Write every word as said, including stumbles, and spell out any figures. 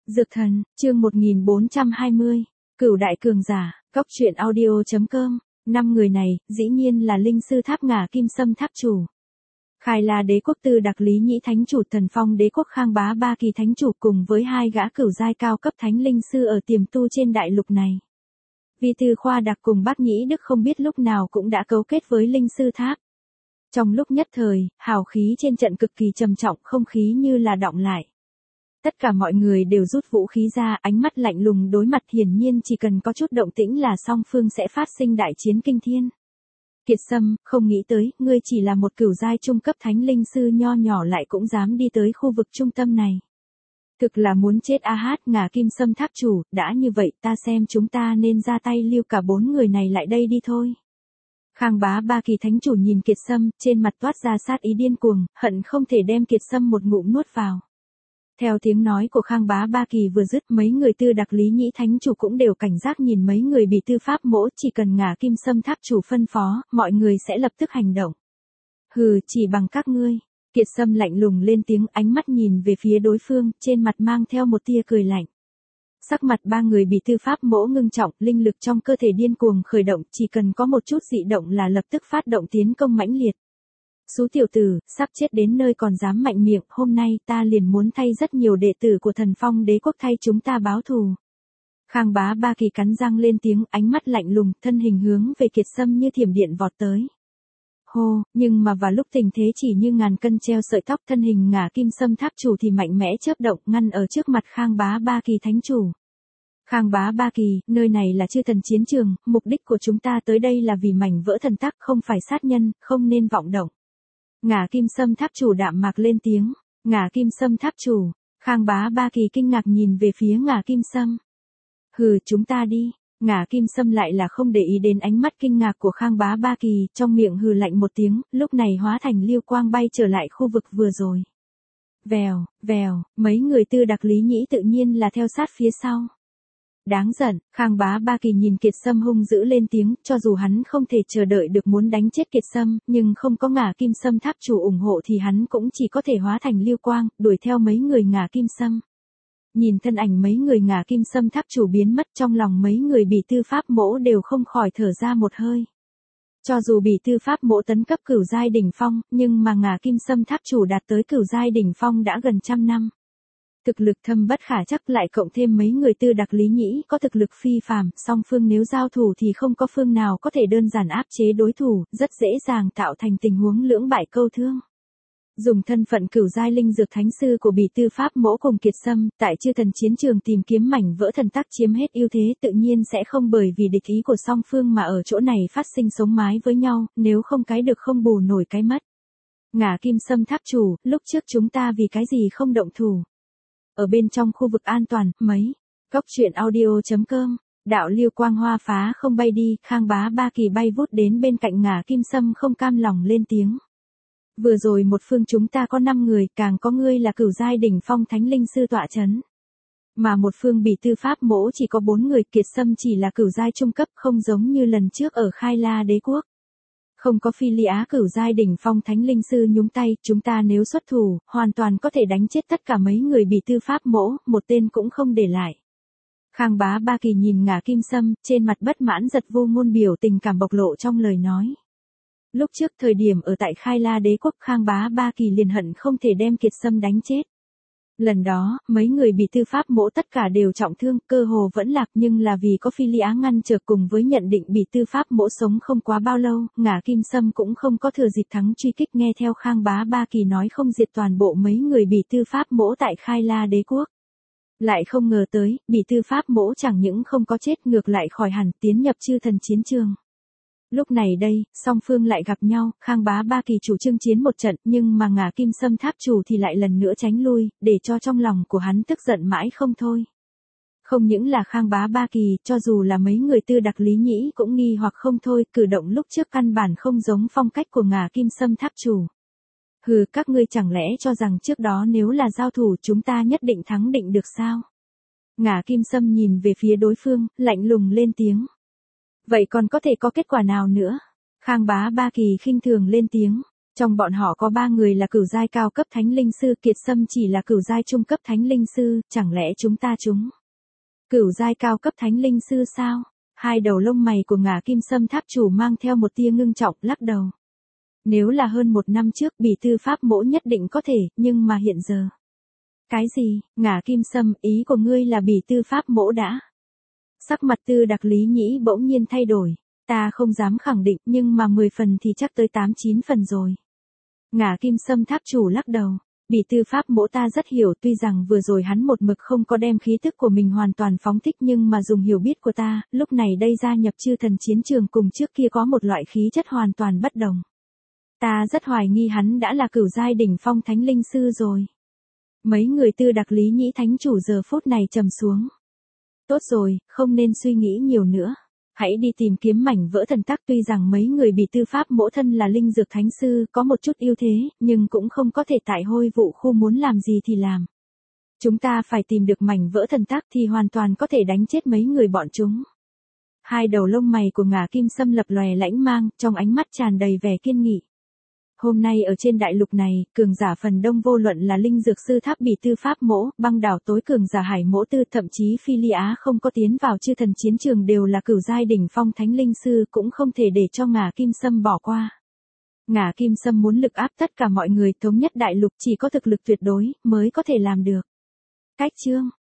Dược thần, chương một nghìn bốn trăm hai mươi, Cửu đại cường giả, Cóc truyện audio.com, năm người này, dĩ nhiên là linh sư tháp Ngả Kim Sâm tháp chủ. Khai La đế quốc Tư Đặc Lý Nhĩ thánh chủ, Thần Phong đế quốc Khang Bá Ba Kỳ thánh chủ cùng với hai gã cửu giai cao cấp thánh linh sư ở tiềm tu trên đại lục này. Vi Tư Khoa Đặc cùng Bác Nhĩ Đức không biết lúc nào cũng đã cấu kết với linh sư tháp. Trong lúc nhất thời, hào khí trên trận cực kỳ trầm trọng, không khí như là đọng lại. Tất cả mọi người đều rút vũ khí ra, ánh mắt lạnh lùng đối mặt, hiển nhiên chỉ cần có chút động tĩnh là song phương sẽ phát sinh đại chiến kinh thiên. Kiệt Sâm, không nghĩ tới, ngươi chỉ là một cửu giai trung cấp thánh linh sư nho nhỏ lại cũng dám đi tới khu vực trung tâm này. Thực là muốn chết a hát. Ngả Kim Sâm tháp chủ, đã như vậy ta xem chúng ta nên ra tay lưu cả bốn người này lại đây đi thôi. Khang Bá Ba Kỳ thánh chủ nhìn Kiệt Sâm, trên mặt toát ra sát ý điên cuồng, hận không thể đem Kiệt Sâm một ngụm nuốt vào. Theo tiếng nói của Khang Bá Ba Kỳ vừa dứt, mấy người Tư Đặc Lý Nhĩ thánh chủ cũng đều cảnh giác nhìn mấy người bị tư pháp mỗ, chỉ cần Ngả Kim Sâm tháp chủ phân phó, mọi người sẽ lập tức hành động. Hừ, chỉ bằng các ngươi. Kiệt Sâm lạnh lùng lên tiếng, ánh mắt nhìn về phía đối phương, trên mặt mang theo một tia cười lạnh. Sắc mặt ba người bị tư pháp mỗ ngưng trọng, linh lực trong cơ thể điên cuồng khởi động, chỉ cần có một chút dị động là lập tức phát động tiến công mãnh liệt. Xú tiểu tử, sắp chết đến nơi còn dám mạnh miệng, hôm nay ta liền muốn thay rất nhiều đệ tử của Thần Phong đế quốc thay chúng ta báo thù. Khang Bá Ba Kỳ cắn răng lên tiếng, ánh mắt lạnh lùng, thân hình hướng về Kiệt Sâm như thiểm điện vọt tới. Hô, nhưng mà vào lúc tình thế chỉ như ngàn cân treo sợi tóc, thân hình Ngả Kim Sâm tháp chủ thì mạnh mẽ chớp động, ngăn ở trước mặt Khang Bá Ba Kỳ thánh chủ. Khang Bá Ba Kỳ, nơi này là chư thần chiến trường, mục đích của chúng ta tới đây là vì mảnh vỡ thần tắc, không phải sát nhân, không nên vọng động. Ngả Kim Sâm tháp chủ đạm mạc lên tiếng. Ngả Kim Sâm tháp chủ. Khang Bá Ba Kỳ kinh ngạc nhìn về phía Ngả Kim Sâm. Hừ, chúng ta đi. Ngả Kim Sâm lại là không để ý đến ánh mắt kinh ngạc của Khang Bá Ba Kỳ, trong miệng hừ lạnh một tiếng, lúc này hóa thành lưu quang bay trở lại khu vực vừa rồi. Vèo, vèo, mấy người Tư Đặc Lý Nhĩ tự nhiên là theo sát phía sau. Đáng giận. Khang Bá Ba Kỳ nhìn Kiệt Sâm hung dữ lên tiếng, cho dù hắn không thể chờ đợi được muốn đánh chết Kiệt Sâm, nhưng không có Ngả Kim Sâm tháp chủ ủng hộ thì hắn cũng chỉ có thể hóa thành lưu quang, đuổi theo mấy người Ngả Kim Sâm. Nhìn thân ảnh mấy người Ngả Kim Sâm tháp chủ biến mất, trong lòng mấy người bị tư pháp mỗ đều không khỏi thở ra một hơi. Cho dù bị tư pháp mỗ tấn cấp cửu giai đỉnh phong, nhưng mà Ngả Kim Sâm tháp chủ đạt tới cửu giai đỉnh phong đã gần trăm năm. Thực lực thâm bất khả trắc, lại cộng thêm mấy người Tư Đặc Lý Nhĩ có thực lực phi phàm, song phương nếu giao thủ thì không có phương nào có thể đơn giản áp chế đối thủ, rất dễ dàng tạo thành tình huống lưỡng bại câu thương. Dùng thân phận cửu giai linh dược thánh sư của Bỉ Tư Pháp Mỗ cùng Kiệt Sâm, tại chư thần chiến trường tìm kiếm mảnh vỡ thần tắc chiếm hết ưu thế, tự nhiên sẽ không bởi vì địch ý của song phương mà ở chỗ này phát sinh sống mái với nhau, nếu không cái được không bù nổi cái mất. Ngả Kim Sâm tháp chủ, lúc trước chúng ta vì cái gì không động thủ? Ở bên trong khu vực an toàn, mấy. Cóc truyện audio.com, đạo lưu quang hoa phá không bay đi, Khang Bá Ba Kỳ bay vút đến bên cạnh Ngả Kim Sâm không cam lòng lên tiếng. Vừa rồi một phương chúng ta có năm người, càng có ngươi là cửu giai đỉnh phong thánh linh sư tọa chấn. Mà một phương Bỉ Tư Pháp Mỗ chỉ có bốn người, Kiệt Sâm chỉ là cửu giai trung cấp, không giống như lần trước ở Khai La đế quốc. Không có Phi Ly Á cửu giai đỉnh phong thánh linh sư nhúng tay, chúng ta nếu xuất thủ, hoàn toàn có thể đánh chết tất cả mấy người bị tư pháp mỗ, một tên cũng không để lại. Khang Bá Ba Kỳ nhìn Ngả Kim Sâm, trên mặt bất mãn giật vô ngôn, biểu tình cảm bộc lộ trong lời nói. Lúc trước thời điểm ở tại Khai La đế quốc, Khang Bá Ba Kỳ liền hận không thể đem Kiệt Sâm đánh chết. Lần đó, mấy người bị tư pháp mỗ tất cả đều trọng thương, cơ hồ vẫn lạc, nhưng là vì có Phi Ly Á ngăn trở cùng với nhận định bị tư pháp mỗ sống không quá bao lâu, Ngả Kim Sâm cũng không có thừa dịp thắng truy kích, nghe theo Khang Bá Ba Kỳ nói không diệt toàn bộ mấy người bị tư pháp mỗ tại Khai La đế quốc. Lại không ngờ tới, bị tư pháp mỗ chẳng những không có chết, ngược lại khỏi hẳn, tiến nhập chư thần chiến trường. Lúc này đây, song phương lại gặp nhau, Khang Bá Ba Kỳ chủ trương chiến một trận, nhưng mà Ngả Kim Sâm tháp chủ thì lại lần nữa tránh lui, để cho trong lòng của hắn tức giận mãi không thôi. Không những là Khang Bá Ba Kỳ, cho dù là mấy người Tư Đặc Lý Nhĩ cũng nghi hoặc không thôi, cử động lúc trước căn bản không giống phong cách của Ngả Kim Sâm tháp chủ. Hừ, các ngươi chẳng lẽ cho rằng trước đó nếu là giao thủ chúng ta nhất định thắng định được sao? Ngả Kim Sâm nhìn về phía đối phương, lạnh lùng lên tiếng. Vậy còn có thể có kết quả nào nữa? Khang Bá Ba Kỳ khinh thường lên tiếng. Trong bọn họ có ba người là cửu giai cao cấp thánh linh sư, Kiệt Sâm chỉ là cửu giai trung cấp thánh linh sư, chẳng lẽ chúng ta chúng cửu giai cao cấp thánh linh sư sao? Hai đầu lông mày của Ngả Kim Sâm tháp chủ mang theo một tia ngưng trọng, lắc đầu. Nếu là hơn một năm trước Bỉ Tư Pháp Mỗ nhất định có thể, nhưng mà hiện giờ. Cái gì? Ngả Kim Sâm, ý của ngươi là Bỉ Tư Pháp Mỗ đã? Sắc mặt Tư Đặc Lý Nhĩ bỗng nhiên thay đổi. Ta không dám khẳng định, nhưng mà mười phần thì chắc tới tám chín phần rồi. Ngả Kim Sâm tháp chủ lắc đầu. Bỉ Tư Pháp Mỗ ta rất hiểu, tuy rằng vừa rồi hắn một mực không có đem khí tức của mình hoàn toàn phóng thích, nhưng mà dùng hiểu biết của ta, lúc này đây gia nhập chư thần chiến trường cùng trước kia có một loại khí chất hoàn toàn bất đồng. Ta rất hoài nghi hắn đã là cửu giai đỉnh phong thánh linh sư rồi. Mấy người Tư Đặc Lý Nhĩ thánh chủ giờ phút này trầm xuống. Tốt rồi, không nên suy nghĩ nhiều nữa. Hãy đi tìm kiếm mảnh vỡ thần tắc, tuy rằng mấy người Bỉ Tư Pháp Mỗ thân là linh dược thánh sư, có một chút ưu thế, nhưng cũng không có thể tại hôi vụ khu muốn làm gì thì làm. Chúng ta phải tìm được mảnh vỡ thần tắc thì hoàn toàn có thể đánh chết mấy người bọn chúng. Hai đầu lông mày của Ngả Kim Sâm lập lòe lãnh mang, trong ánh mắt tràn đầy vẻ kiên nghị. Hôm nay ở trên đại lục này, cường giả phần đông vô luận là linh dược sư tháp Bỉ Tư Pháp Mỗ, băng đảo tối cường giả Hải Mỗ Tư, thậm chí Phi Ly Á không có tiến vào chư thần chiến trường đều là cửu giai đỉnh phong thánh linh sư, cũng không thể để cho Ngả Kim Sâm bỏ qua. Ngả Kim Sâm muốn lực áp tất cả mọi người, thống nhất đại lục, chỉ có thực lực tuyệt đối mới có thể làm được. Cách chương